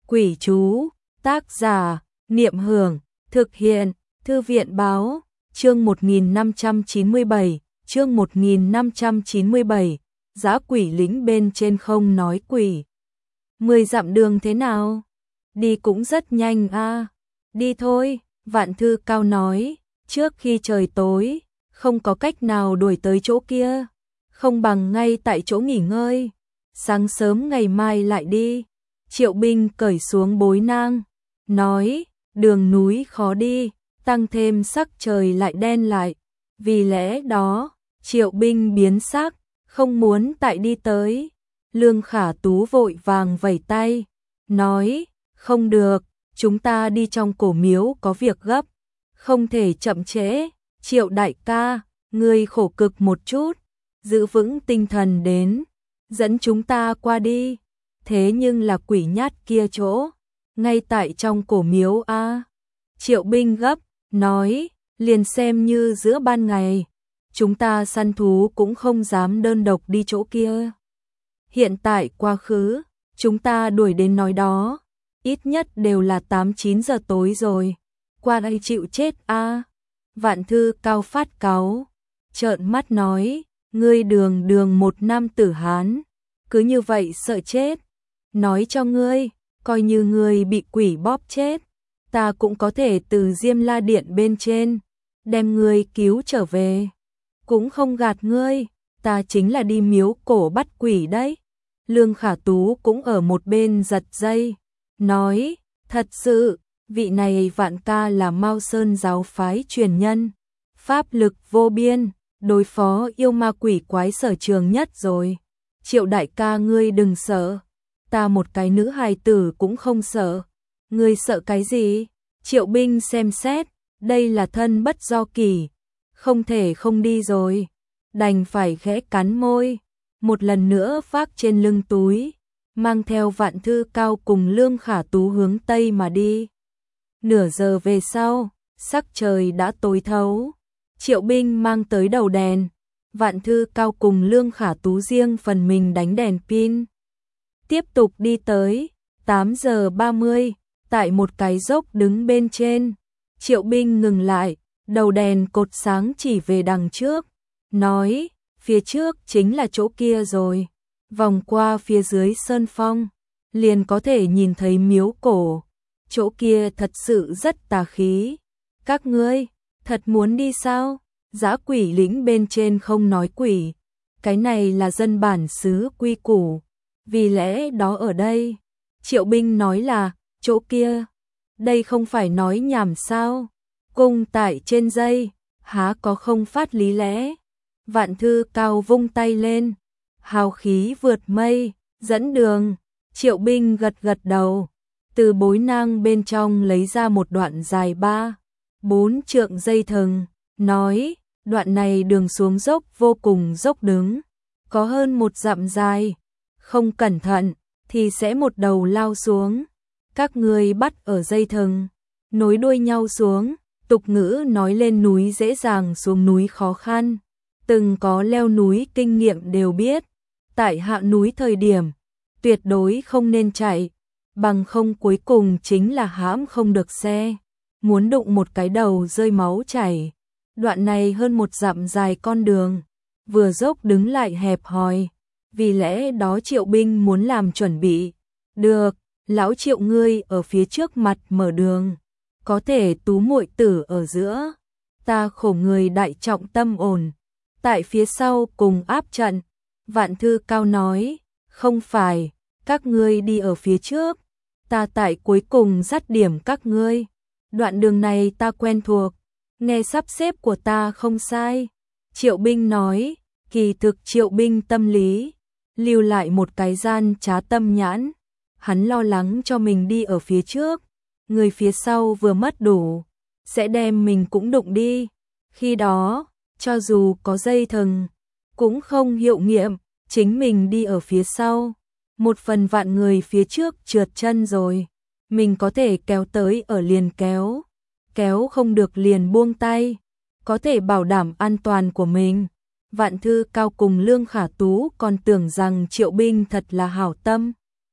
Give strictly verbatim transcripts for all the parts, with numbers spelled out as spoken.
Quỷ chú, tác giả, Niệm Hưởng, thực hiện, Thư viện báo, chương một nghìn năm trăm chín mươi bảy, chương một nghìn năm trăm chín mươi bảy, dã quỷ lĩnh bên trên không nói quỷ. Mười dặm đường thế nào? Đi cũng rất nhanh a. À. Đi thôi, Vạn Thư Cao nói, trước khi trời tối, không có cách nào đuổi tới chỗ kia, không bằng ngay tại chỗ nghỉ ngơi, sáng sớm ngày mai lại đi. Triệu Binh cởi xuống bối nang, nói, đường núi khó đi, tăng thêm sắc trời lại đen lại, vì lẽ đó, Triệu Binh biến sắc, không muốn tại đi tới. Lương Khả Tú vội vàng vẩy tay, nói, không được, chúng ta đi trong cổ miếu có việc gấp, không thể chậm trễ. Triệu đại ca, ngươi khổ cực một chút, giữ vững tinh thần đến, dẫn chúng ta qua đi. Thế nhưng là quỷ nhát kia chỗ, ngay tại trong cổ miếu a. À. Triệu Binh gấp, nói, liền xem như giữa ban ngày, chúng ta săn thú cũng không dám đơn độc đi chỗ kia. Hiện tại quá khứ, chúng ta đuổi đến nói đó, ít nhất đều là tám chín giờ tối rồi, qua đây chịu chết a. À. Vạn Thư Cao phát cáu, trợn mắt nói, ngươi đường đường một nam tử Hán, cứ như vậy sợ chết. Nói cho ngươi, coi như ngươi bị quỷ bóp chết, ta cũng có thể từ Diêm La Điện bên trên, đem ngươi cứu trở về. Cũng không gạt ngươi, ta chính là đi miếu cổ bắt quỷ đấy. Lương Khả Tú cũng ở một bên giật dây, nói, thật sự, vị này Vạn ca là Mao Sơn giáo phái truyền nhân, pháp lực vô biên, đối phó yêu ma quỷ quái sở trường nhất rồi. Triệu đại ca ngươi đừng sợ, ta một cái nữ hài tử cũng không sợ. Ngươi sợ cái gì? Triệu Binh xem xét, đây là thân bất do kỳ, không thể không đi rồi, đành phải khẽ cắn môi, một lần nữa vác trên lưng túi, mang theo Vạn Thư Cao cùng Lương Khả Tú hướng tây mà đi. Nửa giờ về sau, sắc trời đã tối thấu, Triệu Binh mang tới đầu đèn, Vạn Thư Cao cùng Lương Khả Tú riêng phần mình đánh đèn pin. Tiếp tục đi tới, tám giờ ba mươi, tại một cái dốc đứng bên trên, Triệu Binh ngừng lại, đầu đèn cột sáng chỉ về đằng trước, nói, phía trước chính là chỗ kia rồi, vòng qua phía dưới sơn phong, liền có thể nhìn thấy miếu cổ, chỗ kia thật sự rất tà khí. Các ngươi, thật muốn đi sao? Dã quỷ lĩnh bên trên không nói quỷ, cái này là dân bản xứ quy củ. Vì lẽ đó ở đây, Triệu Binh nói là, chỗ kia, đây không phải nói nhảm sao, cung tại trên dây, há có không phát lý lẽ. Vạn Thư Cao vung tay lên, hào khí vượt mây, dẫn đường. Triệu Binh gật gật đầu, từ bối nang bên trong lấy ra một đoạn dài ba, bốn trượng dây thừng, nói, đoạn này đường xuống dốc vô cùng dốc đứng, có hơn một dặm dài. Không cẩn thận thì sẽ một đầu lao xuống. Các ngươi bắt ở dây thừng, nối đuôi nhau xuống. Tục ngữ nói lên núi dễ dàng xuống núi khó khăn. Từng có leo núi kinh nghiệm đều biết, tại hạ núi thời điểm, tuyệt đối không nên chạy, bằng không cuối cùng chính là hãm không được xe, muốn đụng một cái đầu rơi máu chảy. Đoạn này hơn một dặm dài con đường, vừa dốc đứng lại hẹp hòi. Vì lẽ đó Triệu Binh muốn làm chuẩn bị. Được, lão Triệu ngươi ở phía trước mặt mở đường, có thể Tú muội tử ở giữa, ta khổ người đại trọng tâm ổn, tại phía sau cùng áp trận. Vạn Thư Cao nói, không phải, các ngươi đi ở phía trước, ta tại cuối cùng dắt điểm các ngươi. Đoạn đường này ta quen thuộc, nghe sắp xếp của ta không sai. Triệu Binh nói, kỳ thực Triệu Binh tâm lý lưu lại một cái gian trá tâm nhãn, hắn lo lắng cho mình đi ở phía trước, người phía sau vừa mất đủ, sẽ đem mình cũng đụng đi. Khi đó, cho dù có dây thừng, cũng không hiệu nghiệm, chính mình đi ở phía sau, một phần vạn người phía trước trượt chân rồi, mình có thể kéo tới ở liền kéo, kéo không được liền buông tay, có thể bảo đảm an toàn của mình. Vạn Thư Cao cùng Lương Khả Tú còn tưởng rằng Triệu Binh thật là hảo tâm.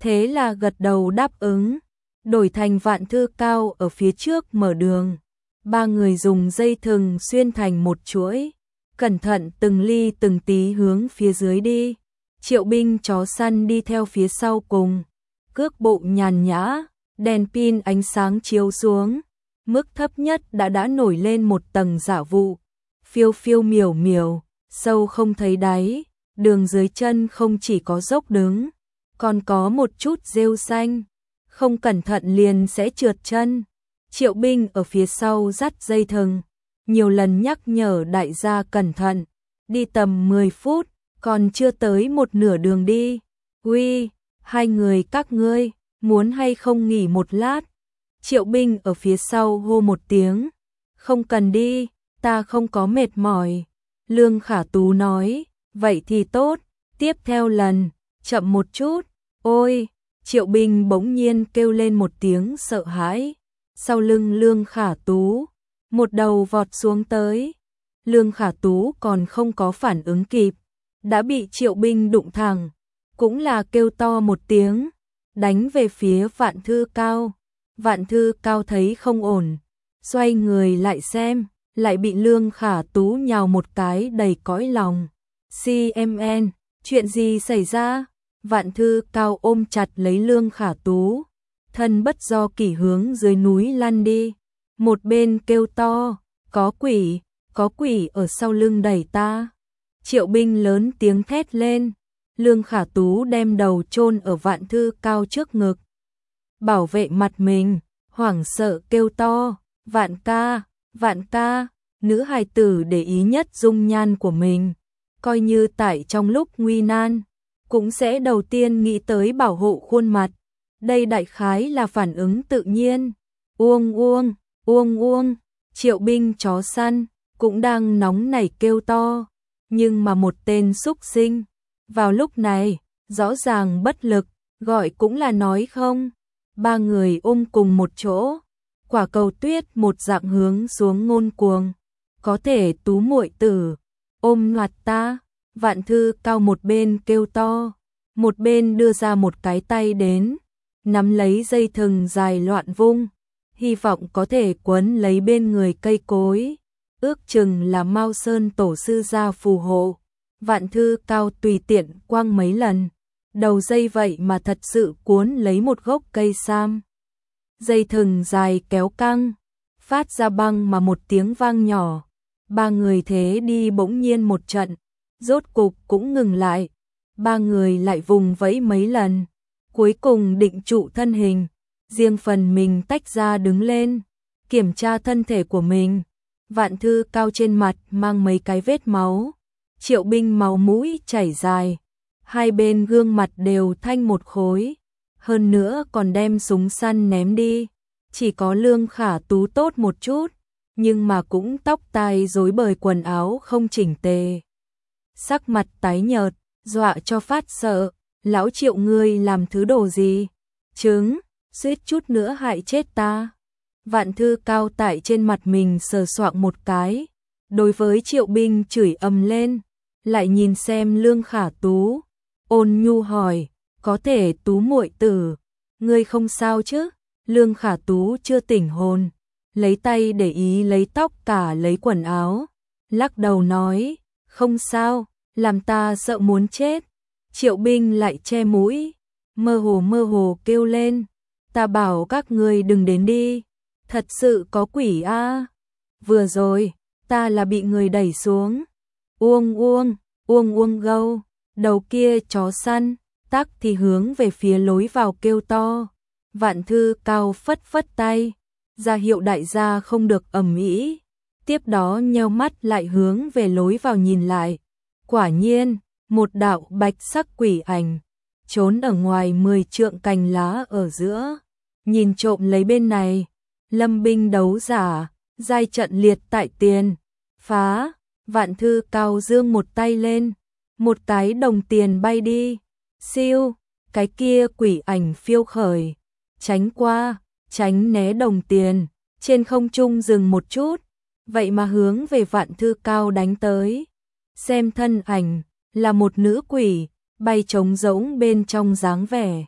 thế là gật đầu đáp ứng, đổi thành Vạn Thư Cao ở phía trước mở đường. Ba người dùng dây thừng xuyên thành một chuỗi, cẩn thận từng ly từng tí hướng phía dưới đi. Triệu binh chó săn đi theo phía sau cùng, cước bộ nhàn nhã, đèn pin ánh sáng chiếu xuống, mức thấp nhất đã đã nổi lên một tầng dạ vụ, phiêu phiêu miểu miểu, sâu không thấy đáy, đường dưới chân không chỉ có dốc đứng, còn có một chút rêu xanh, không cẩn thận liền sẽ trượt chân. Triệu binh ở phía sau dắt dây thừng, nhiều lần nhắc nhở đại gia cẩn thận, đi tầm mười phút, còn chưa tới một nửa đường đi. Uy, hai người các ngươi, muốn hay không nghỉ một lát? Triệu binh ở phía sau hô một tiếng, không cần đi, ta không có mệt mỏi. Lương Khả Tú nói, vậy thì tốt, tiếp theo lần, chậm một chút. Ôi, Triệu binh bỗng nhiên kêu lên một tiếng sợ hãi, sau lưng Lương Khả Tú, một đầu vọt xuống tới. Lương Khả Tú còn không có phản ứng kịp, đã bị Triệu binh đụng thẳng, cũng là kêu to một tiếng, đánh về phía Vạn Thư Cao. Vạn Thư Cao thấy không ổn, xoay người lại xem, lại bị Lương Khả Tú nhào một cái đầy cõi lòng. xê em en, chuyện gì xảy ra? Vạn Thư Cao ôm chặt lấy Lương Khả Tú, thân bất do kỷ hướng dưới núi lăn đi. Một bên kêu to, có quỷ, có quỷ ở sau lưng đẩy ta. Triệu binh lớn tiếng thét lên, Lương Khả Tú đem đầu chôn ở Vạn Thư Cao trước ngực, bảo vệ mặt mình, hoảng sợ kêu to, Vạn ca, Vạn ca. Nữ hài tử để ý nhất dung nhan của mình, coi như tại trong lúc nguy nan, cũng sẽ đầu tiên nghĩ tới bảo hộ khuôn mặt. Đây đại khái là phản ứng tự nhiên. Uông uông, uông uông, Triệu binh chó săn, cũng đang nóng nảy kêu to, nhưng mà một tên xúc sinh, vào lúc này, rõ ràng bất lực, gọi cũng là nói không. Ba người ôm cùng một chỗ, quả cầu tuyết một dạng hướng xuống ngôn cuồng. Có thể Tú muội tử, ôm loạt ta. Vạn Thư Cao một bên kêu to, một bên đưa ra một cái tay đến, nắm lấy dây thừng dài loạn vung, hy vọng có thể quấn lấy bên người cây cối, ước chừng là Mao Sơn tổ sư gia phù hộ. Vạn Thư Cao tùy tiện quăng mấy lần, đầu dây vậy mà thật sự cuốn lấy một gốc cây sam. Dây thừng dài kéo căng, phát ra băng mà một tiếng vang nhỏ. Ba người thế đi bỗng nhiên một trận, rốt cục cũng ngừng lại. Ba người lại vùng vẫy mấy lần, cuối cùng định trụ thân hình, riêng phần mình tách ra đứng lên, kiểm tra thân thể của mình. Vạn Thư Cao trên mặt mang mấy cái vết máu, Triệu binh máu mũi chảy dài, hai bên gương mặt đều thanh một khối, hơn nữa còn đem súng săn ném đi. Chỉ có Lương Khả Tú tốt một chút, nhưng mà cũng tóc tai rối bời, quần áo không chỉnh tề, sắc mặt tái nhợt, dọa cho phát sợ. Lão Triệu ngươi làm thứ đồ gì? Trứng, suýt chút nữa hại chết ta. Vạn Thư Cao tại trên mặt mình sờ soạng một cái, đối với Triệu binh chửi ầm lên, lại nhìn xem Lương Khả Tú, ôn nhu hỏi, có thể Tú muội tử, ngươi không sao chứ? Lương Khả Tú chưa tỉnh hồn, lấy tay để ý lấy tóc cả lấy quần áo, lắc đầu nói, không sao, làm ta sợ muốn chết. Triệu binh lại che mũi, mơ hồ mơ hồ kêu lên, ta bảo các ngươi đừng đến đi, thật sự có quỷ a. À. Vừa rồi, ta là bị người đẩy xuống. Uông uông, uông uông gâu, đầu kia chó săn, tắc thì hướng về phía lối vào kêu to. Vạn Thư Cao phất phất tay, ra hiệu đại gia không được ầm ĩ. Tiếp đó nheo mắt lại hướng về lối vào nhìn lại. Quả nhiên, một đạo bạch sắc quỷ ảnh, trốn ở ngoài mười trượng cành lá ở giữa. Nhìn trộm lấy bên này, lâm binh đấu giả, giai trận liệt tại tiền. Phá, Vạn Thư Cao dương một tay lên, một cái đồng tiền bay đi. Siêu, cái kia quỷ ảnh phiêu khởi, tránh qua, tránh né đồng tiền, trên không trung dừng một chút, vậy mà hướng về Vạn Thư Cao đánh tới. Xem thân ảnh, là một nữ quỷ, bay trống rỗng bên trong dáng vẻ,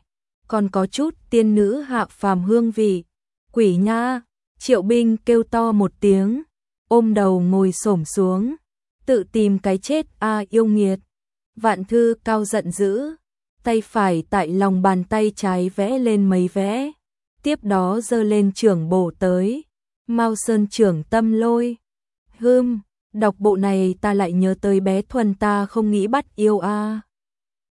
còn có chút tiên nữ hạ phàm hương vị. Quỷ nha, Triệu Binh kêu to một tiếng, ôm đầu ngồi xổm xuống, tự tìm cái chết a yêu nghiệt. Vạn Thư Cao giận dữ, tay phải tại lòng bàn tay trái vẽ lên mấy vẽ, tiếp đó giơ lên trưởng bổ tới. Mao Sơn trưởng tâm lôi. Hưm, đọc bộ này ta lại nhớ tới bé Thuần ta không nghĩ bắt yêu a.